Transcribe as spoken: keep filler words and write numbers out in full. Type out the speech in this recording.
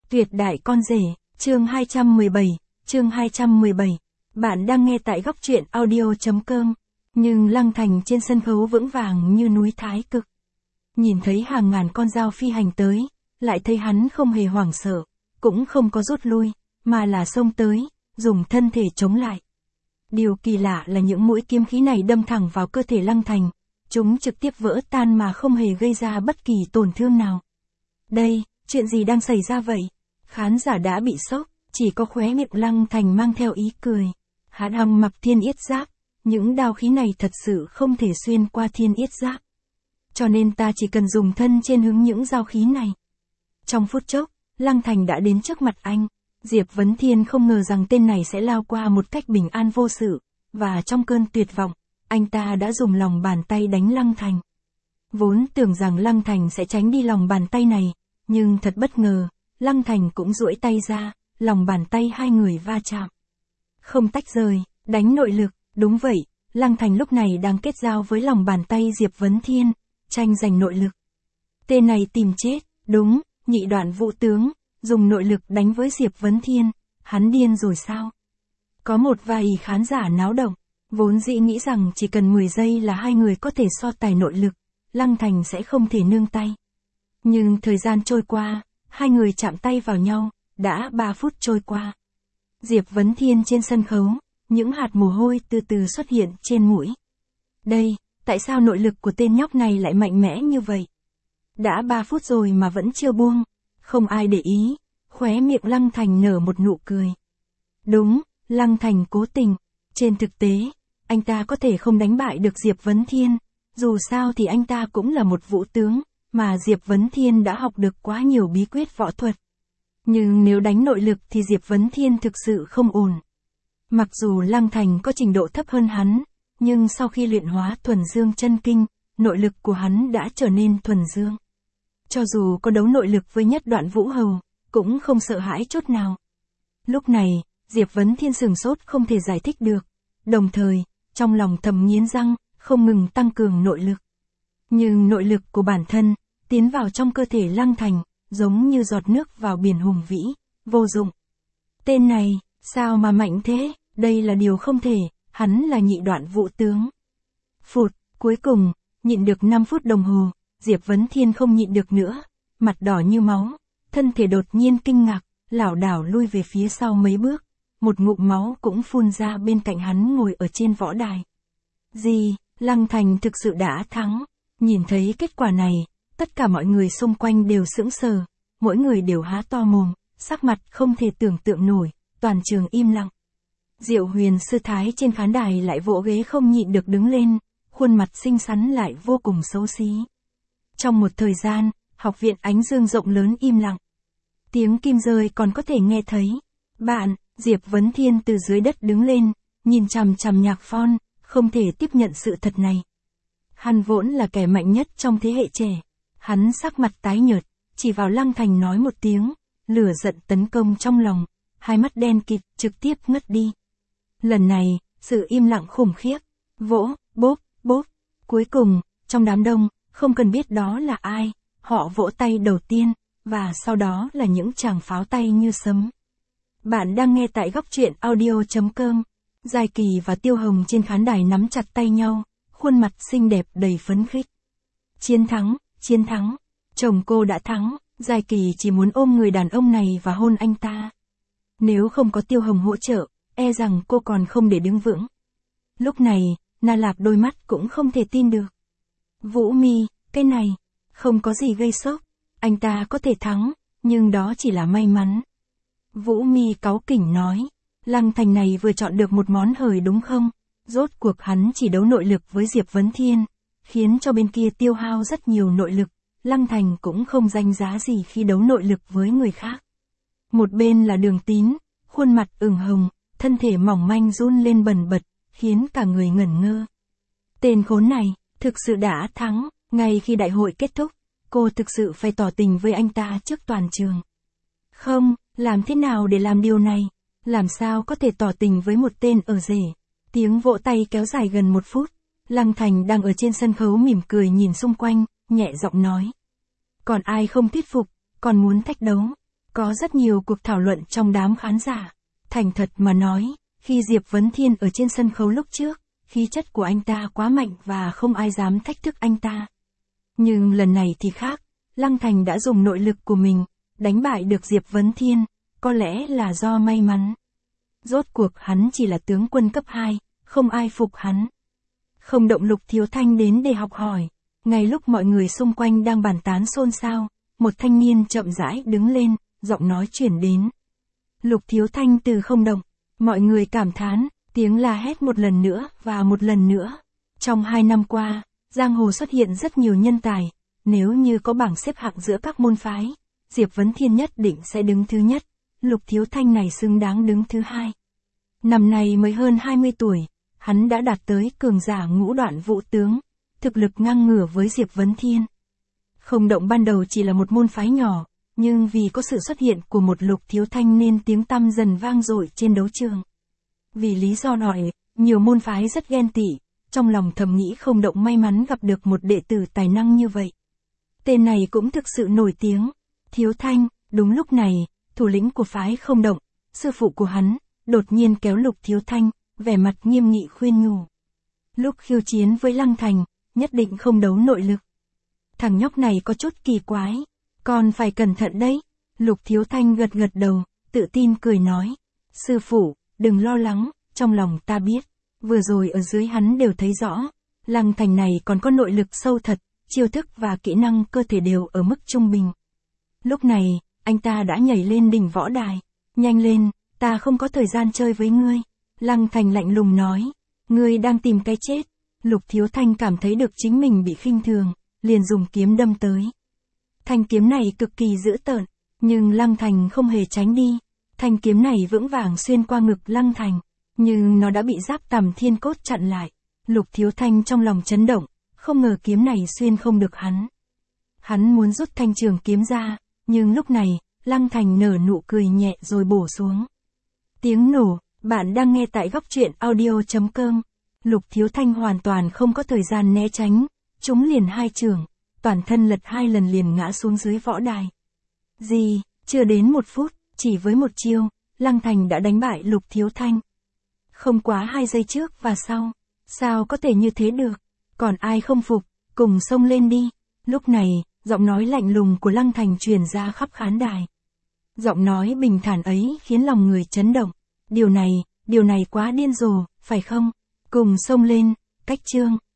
Tuyệt đại con rể, chương hai trăm mười bảy, chương hai trăm mười bảy. Bạn đang nghe tại góc truyện audio.com. Nhưng Lăng Thành trên sân khấu vững vàng như núi Thái Cực. Nhìn thấy hàng ngàn con dao phi hành tới, lại thấy hắn không hề hoảng sợ, cũng không có rút lui, mà là xông tới, dùng thân thể chống lại. Điều kỳ lạ là những mũi kiếm khí này đâm thẳng vào cơ thể Lăng Thành, chúng trực tiếp vỡ tan mà không hề gây ra bất kỳ tổn thương nào. Đây, chuyện gì đang xảy ra vậy? Khán giả đã bị sốc, chỉ có khóe miệng Lăng Thành mang theo ý cười. Hắn hằng mặc thiên yết giáp, những đao khí này thật sự không thể xuyên qua thiên yết giáp. Cho nên ta chỉ cần dùng thân trên hứng những dao khí này. Trong phút chốc, Lăng Thành đã đến trước mặt anh. Diệp Vấn Thiên không ngờ rằng tên này sẽ lao qua một cách bình an vô sự, và trong cơn tuyệt vọng, anh ta đã dùng lòng bàn tay đánh Lăng Thành. Vốn tưởng rằng Lăng Thành sẽ tránh đi lòng bàn tay này, nhưng thật bất ngờ, Lăng Thành cũng duỗi tay ra, lòng bàn tay hai người va chạm. Không tách rời, đánh nội lực, đúng vậy, Lăng Thành lúc này đang kết giao với lòng bàn tay Diệp Vấn Thiên, tranh giành nội lực. Tên này tìm chết, đúng, nhị đoạn vũ tướng, dùng nội lực đánh với Diệp Vấn Thiên, hắn điên rồi sao? Có một vài khán giả náo động, vốn dĩ nghĩ rằng chỉ cần mười giây là hai người có thể so tài nội lực, Lăng Thành sẽ không thể nương tay. Nhưng thời gian trôi qua, hai người chạm tay vào nhau, đã ba phút trôi qua. Diệp Vấn Thiên trên sân khấu, những hạt mồ hôi từ từ xuất hiện trên mũi. Đây, tại sao nội lực của tên nhóc này lại mạnh mẽ như vậy? Đã ba phút rồi mà vẫn chưa buông, không ai để ý, khóe miệng Lăng Thành nở một nụ cười. Đúng, Lăng Thành cố tình, trên thực tế, anh ta có thể không đánh bại được Diệp Vấn Thiên, dù sao thì anh ta cũng là một vũ tướng, mà Diệp Vấn Thiên đã học được quá nhiều bí quyết võ thuật. Nhưng nếu đánh nội lực thì Diệp Vấn Thiên thực sự không ổn. Mặc dù Lăng Thành có trình độ thấp hơn hắn, nhưng sau khi luyện hóa thuần dương chân kinh, nội lực của hắn đã trở nên thuần dương. Cho dù có đấu nội lực với nhất đoạn vũ hầu, cũng không sợ hãi chút nào. Lúc này, Diệp Vấn Thiên sửng sốt không thể giải thích được, đồng thời, trong lòng thầm nghiến răng, không ngừng tăng cường nội lực. Nhưng nội lực của bản thân, tiến vào trong cơ thể Lăng Thành, giống như giọt nước vào biển hùng vĩ, vô dụng. Tên này, sao mà mạnh thế, đây là điều không thể, hắn là nhị đoạn vũ tướng. Phụt, cuối cùng, nhịn được năm phút đồng hồ, Diệp Vấn Thiên không nhịn được nữa, mặt đỏ như máu, thân thể đột nhiên kinh ngạc, lảo đảo lui về phía sau mấy bước, một ngụm máu cũng phun ra bên cạnh hắn ngồi ở trên võ đài. Gì, Lăng Thành thực sự đã thắng, nhìn thấy kết quả này, tất cả mọi người xung quanh đều sững sờ, mỗi người đều há to mồm, sắc mặt không thể tưởng tượng nổi, toàn trường im lặng. Diệu Huyền sư thái trên khán đài lại vỗ ghế không nhịn được đứng lên, khuôn mặt xinh xắn lại vô cùng xấu xí. Trong một thời gian, học viện Ánh Dương rộng lớn im lặng. Tiếng kim rơi còn có thể nghe thấy. Bạn, Diệp Vấn Thiên từ dưới đất đứng lên, nhìn chằm chằm Nhạc Phong, không thể tiếp nhận sự thật này. Hắn vốn là kẻ mạnh nhất trong thế hệ trẻ. Hắn sắc mặt tái nhợt, chỉ vào Lăng Thành nói một tiếng, lửa giận tấn công trong lòng, hai mắt đen kịt trực tiếp ngất đi. Lần này, sự im lặng khủng khiếp, vỗ, bốp, bốp. Cuối cùng, trong đám đông, không cần biết đó là ai, họ vỗ tay đầu tiên, và sau đó là những tràng pháo tay như sấm. Bạn đang nghe tại góc truyện audio.com. Giai Kỳ và Tiêu Hồng trên khán đài nắm chặt tay nhau, khuôn mặt xinh đẹp đầy phấn khích. Chiến thắng, chiến thắng, chồng cô đã thắng, Giai Kỳ chỉ muốn ôm người đàn ông này và hôn anh ta. Nếu không có Tiêu Hồng hỗ trợ, e rằng cô còn không để đứng vững. Lúc này, Na Lạp đôi mắt cũng không thể tin được. Vũ Mi, cái này, không có gì gây sốc, anh ta có thể thắng, nhưng đó chỉ là may mắn. Vũ Mi cáu kỉnh nói, Lăng Thành này vừa chọn được một món hời đúng không? Rốt cuộc hắn chỉ đấu nội lực với Diệp Vấn Thiên, khiến cho bên kia tiêu hao rất nhiều nội lực, Lăng Thành cũng không danh giá gì khi đấu nội lực với người khác. Một bên là Đường Tín, khuôn mặt ửng hồng, thân thể mỏng manh run lên bần bật, khiến cả người ngẩn ngơ. Tên khốn này, thực sự đã thắng, ngay khi đại hội kết thúc, cô thực sự phải tỏ tình với anh ta trước toàn trường. Không, làm thế nào để làm điều này? Làm sao có thể tỏ tình với một tên ở rể? Tiếng vỗ tay kéo dài gần một phút, Lăng Thành đang ở trên sân khấu mỉm cười nhìn xung quanh, nhẹ giọng nói. Còn ai không thuyết phục, còn muốn thách đấu? Có rất nhiều cuộc thảo luận trong đám khán giả. Thành thật mà nói, khi Diệp Vấn Thiên ở trên sân khấu lúc trước, khí chất của anh ta quá mạnh và không ai dám thách thức anh ta. Nhưng lần này thì khác, Lăng Thành đã dùng nội lực của mình, đánh bại được Diệp Vấn Thiên, có lẽ là do may mắn. Rốt cuộc hắn chỉ là tướng quân cấp hai, không ai phục hắn. Không động Lục Thiếu Thanh đến để học hỏi. Ngay lúc mọi người xung quanh đang bàn tán xôn xao, một thanh niên chậm rãi đứng lên, giọng nói chuyển đến. Lục Thiếu Thanh từ không động, mọi người cảm thán, tiếng la hét một lần nữa và một lần nữa. Trong hai năm qua, giang hồ xuất hiện rất nhiều nhân tài, nếu như có bảng xếp hạng giữa các môn phái, Diệp Vấn Thiên nhất định sẽ đứng thứ nhất, Lục Thiếu Thanh này xứng đáng đứng thứ hai. Năm nay mới hơn hai mươi tuổi, hắn đã đạt tới cường giả ngũ đoạn vũ tướng, thực lực ngang ngửa với Diệp Vấn Thiên. Không động ban đầu chỉ là một môn phái nhỏ, nhưng vì có sự xuất hiện của một Lục Thiếu Thanh nên tiếng tăm dần vang dội trên đấu trường. Vì lý do này, nhiều môn phái rất ghen tị, trong lòng thầm nghĩ không động may mắn gặp được một đệ tử tài năng như vậy. Tên này cũng thực sự nổi tiếng, Thiếu Thanh. Đúng lúc này, thủ lĩnh của phái không động, sư phụ của hắn, đột nhiên kéo Lục Thiếu Thanh, vẻ mặt nghiêm nghị khuyên nhủ. Lúc khiêu chiến với Lăng Thành, nhất định không đấu nội lực. Thằng nhóc này có chút kỳ quái, còn phải cẩn thận đấy. Lục Thiếu Thanh gật gật đầu, tự tin cười nói. Sư phụ, đừng lo lắng, trong lòng ta biết. Vừa rồi ở dưới hắn đều thấy rõ, Lăng Thành này còn có nội lực sâu thật, chiêu thức và kỹ năng cơ thể đều ở mức trung bình. Lúc này, anh ta đã nhảy lên đỉnh võ đài. Nhanh lên, ta không có thời gian chơi với ngươi. Lăng Thành lạnh lùng nói. Ngươi đang tìm cái chết. Lục Thiếu Thanh cảm thấy được chính mình bị khinh thường, liền dùng kiếm đâm tới. Thanh kiếm này cực kỳ dữ tợn, nhưng Lăng Thành không hề tránh đi. Thanh kiếm này vững vàng xuyên qua ngực Lăng Thành, nhưng nó đã bị giáp tằm thiên cốt chặn lại. Lục Thiếu Thanh trong lòng chấn động, không ngờ kiếm này xuyên không được hắn. Hắn muốn rút thanh trường kiếm ra, nhưng lúc này, Lăng Thành nở nụ cười nhẹ rồi bổ xuống. Tiếng nổ, bạn đang nghe tại góc truyện audio chấm com. Lục Thiếu Thanh hoàn toàn không có thời gian né tránh, chúng liền hai chưởng, toàn thân lật hai lần liền ngã xuống dưới võ đài. Gì, chưa đến một phút, chỉ với một chiêu, Lăng Thành đã đánh bại Lục Thiếu Thanh. Không quá hai giây trước và sau, sao có thể như thế được, còn ai không phục, cùng xông lên đi. Lúc này, giọng nói lạnh lùng của Lăng Thành truyền ra khắp khán đài. Giọng nói bình thản ấy khiến lòng người chấn động. Điều này, điều này quá điên rồ, phải không? Cùng xông lên, cách chương.